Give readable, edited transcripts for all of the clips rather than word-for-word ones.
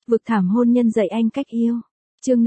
Vực thảm hôn nhân dạy anh cách yêu. Chương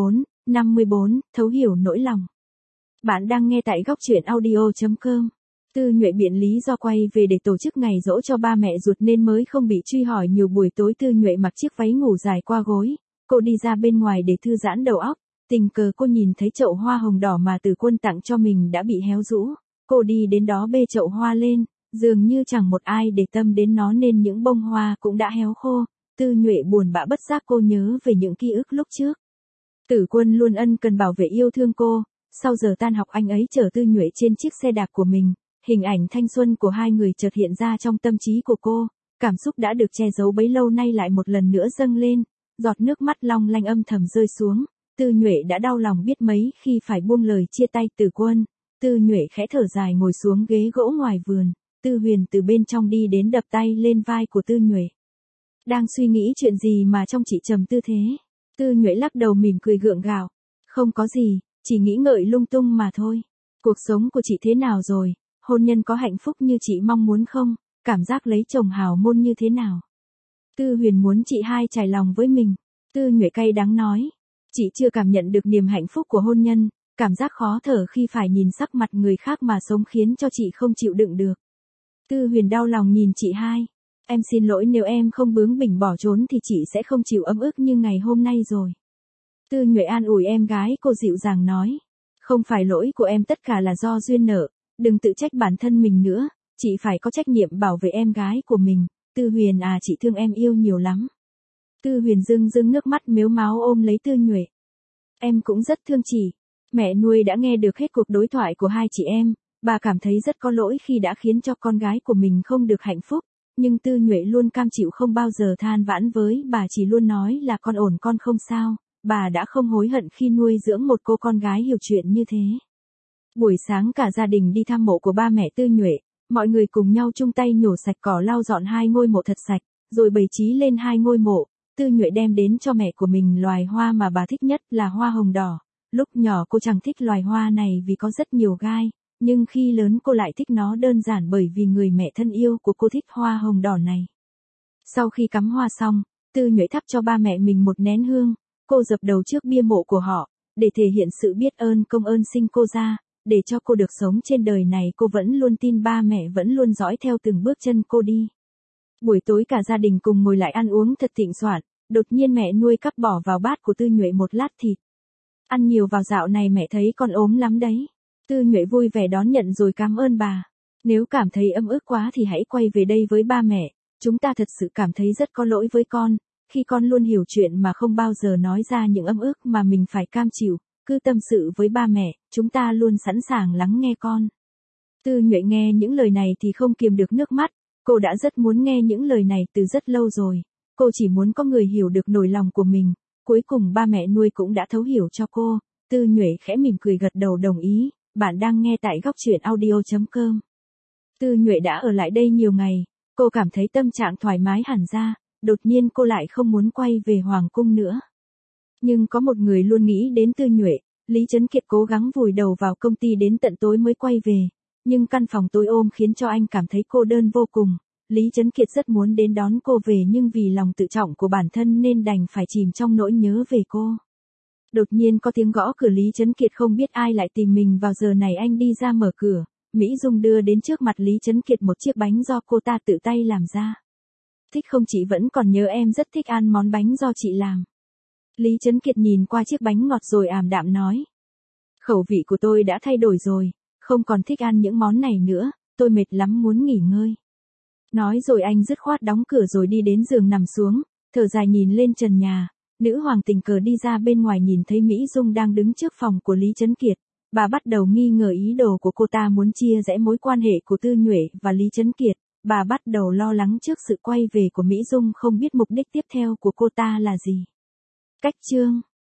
54, thấu hiểu nỗi lòng. Bạn đang nghe tại góc truyện audio.com. Tư Nhuệ biện lý do quay về để tổ chức ngày giỗ cho ba mẹ ruột nên mới không bị truy hỏi nhiều. Buổi tối Tư Nhuệ mặc chiếc váy ngủ dài qua gối, cô đi ra bên ngoài để thư giãn đầu óc. Tình cờ cô nhìn thấy chậu hoa hồng đỏ mà Từ Quân tặng cho mình đã bị héo rũ. Cô đi đến đó bê chậu hoa lên, dường như chẳng một ai để tâm đến nó nên những bông hoa cũng đã héo khô. Tư Nhuệ buồn bã bất giác cô nhớ về những ký ức lúc trước. Tử Quân luôn ân cần bảo vệ yêu thương cô. Sau giờ tan học anh ấy chở Tư Nhuệ trên chiếc xe đạp của mình. Hình ảnh thanh xuân của hai người chợt hiện ra trong tâm trí của cô. Cảm xúc đã được che giấu bấy lâu nay lại một lần nữa dâng lên. Giọt nước mắt long lanh âm thầm rơi xuống. Tư Nhuệ đã đau lòng biết mấy khi phải buông lời chia tay Tử Quân. Tư Nhuệ khẽ thở dài ngồi xuống ghế gỗ ngoài vườn. Tư Huyền từ bên trong đi đến đập tay lên vai của Tư Nhuệ. Đang suy nghĩ chuyện gì mà trong chị trầm tư thế? Tư Nhuệ lắc đầu mỉm cười gượng gạo. Không có gì, chỉ nghĩ ngợi lung tung mà thôi. Cuộc sống của chị thế nào rồi? Hôn nhân có hạnh phúc như chị mong muốn không? Cảm giác lấy chồng hào môn như thế nào? Tư Huyền muốn chị hai trải lòng với mình. Tư Nhuệ cay đắng nói. Chị chưa cảm nhận được niềm hạnh phúc của hôn nhân. Cảm giác khó thở khi phải nhìn sắc mặt người khác mà sống khiến cho chị không chịu đựng được. Tư Huyền đau lòng nhìn chị hai. Em xin lỗi nếu em không bướng bỉnh bỏ trốn thì chị sẽ không chịu ấm ức như ngày hôm nay rồi. Tư Nhuệ an ủi em gái cô dịu dàng nói. Không phải lỗi của em, tất cả là do duyên nợ. Đừng tự trách bản thân mình nữa. Chị phải có trách nhiệm bảo vệ em gái của mình. Tư Huyền à, chị thương em yêu nhiều lắm. Tư Huyền rưng rưng nước mắt mếu máo ôm lấy Tư Nhuệ. Em cũng rất thương chị. Mẹ nuôi đã nghe được hết cuộc đối thoại của hai chị em. Bà cảm thấy rất có lỗi khi đã khiến cho con gái của mình không được hạnh phúc. Nhưng Tư Nhuệ luôn cam chịu, không bao giờ than vãn với bà, chỉ luôn nói là con ổn, con không sao. Bà đã không hối hận khi nuôi dưỡng một cô con gái hiểu chuyện như thế. Buổi sáng cả gia đình đi thăm mộ của ba mẹ Tư Nhuệ. Mọi người cùng nhau chung tay nhổ sạch cỏ, lau dọn hai ngôi mộ thật sạch, rồi bày trí lên hai ngôi mộ. Tư Nhuệ đem đến cho mẹ của mình loài hoa mà bà thích nhất là hoa hồng đỏ. Lúc nhỏ cô chẳng thích loài hoa này vì có rất nhiều gai. Nhưng khi lớn cô lại thích nó đơn giản bởi vì người mẹ thân yêu của cô thích hoa hồng đỏ này. Sau khi cắm hoa xong, Tư Nhuệ thắp cho ba mẹ mình một nén hương. Cô dập đầu trước bia mộ của họ, để thể hiện sự biết ơn công ơn sinh cô ra. Để cho cô được sống trên đời này, cô vẫn luôn tin ba mẹ vẫn luôn dõi theo từng bước chân cô đi. Buổi tối cả gia đình cùng ngồi lại ăn uống thật thịnh soạn. Đột nhiên mẹ nuôi cắt bỏ vào bát của Tư Nhuệ một lát thịt. Ăn nhiều vào, dạo này mẹ thấy con ốm lắm đấy. Tư Nhuệ vui vẻ đón nhận rồi cảm ơn bà. Nếu cảm thấy ấm ức quá thì hãy quay về đây với ba mẹ. Chúng ta thật sự cảm thấy rất có lỗi với con. Khi con luôn hiểu chuyện mà không bao giờ nói ra những ấm ức mà mình phải cam chịu. Cứ tâm sự với ba mẹ, chúng ta luôn sẵn sàng lắng nghe con. Tư Nhuệ nghe những lời này thì không kiềm được nước mắt. Cô đã rất muốn nghe những lời này từ rất lâu rồi. Cô chỉ muốn có người hiểu được nỗi lòng của mình. Cuối cùng ba mẹ nuôi cũng đã thấu hiểu cho cô. Tư Nhuệ khẽ mỉm cười gật đầu đồng ý. Bạn đang nghe tại góc truyện audio.com. Tư Nhuệ đã ở lại đây nhiều ngày. Cô cảm thấy tâm trạng thoải mái hẳn ra. Đột nhiên cô lại không muốn quay về Hoàng cung nữa. Nhưng có một người luôn nghĩ đến Tư Nhuệ. Lý Trấn Kiệt cố gắng vùi đầu vào công ty đến tận tối mới quay về. Nhưng căn phòng tối ôm khiến cho anh cảm thấy cô đơn vô cùng. Lý Trấn Kiệt rất muốn đến đón cô về nhưng vì lòng tự trọng của bản thân nên đành phải chìm trong nỗi nhớ về cô. Đột nhiên có tiếng gõ cửa, Lý Trấn Kiệt không biết ai lại tìm mình vào giờ này. Anh đi ra mở cửa. Mỹ Dung đưa đến trước mặt Lý Trấn Kiệt một chiếc bánh do cô ta tự tay làm ra. Thích không, chị vẫn còn nhớ em rất thích ăn món bánh do chị làm. Lý Trấn Kiệt nhìn qua chiếc bánh ngọt rồi ảm đạm nói. Khẩu vị của tôi đã thay đổi rồi, không còn thích ăn những món này nữa, tôi mệt lắm muốn nghỉ ngơi. Nói rồi anh dứt khoát đóng cửa rồi đi đến giường nằm xuống, thở dài nhìn lên trần nhà. Nữ hoàng tình cờ đi ra bên ngoài nhìn thấy Mỹ Dung đang đứng trước phòng của Lý Trấn Kiệt. Bà bắt đầu nghi ngờ ý đồ của cô ta muốn chia rẽ mối quan hệ của Tư Nhuệ và Lý Trấn Kiệt. Bà bắt đầu lo lắng trước sự quay về của Mỹ Dung, không biết mục đích tiếp theo của cô ta là gì. Cách chương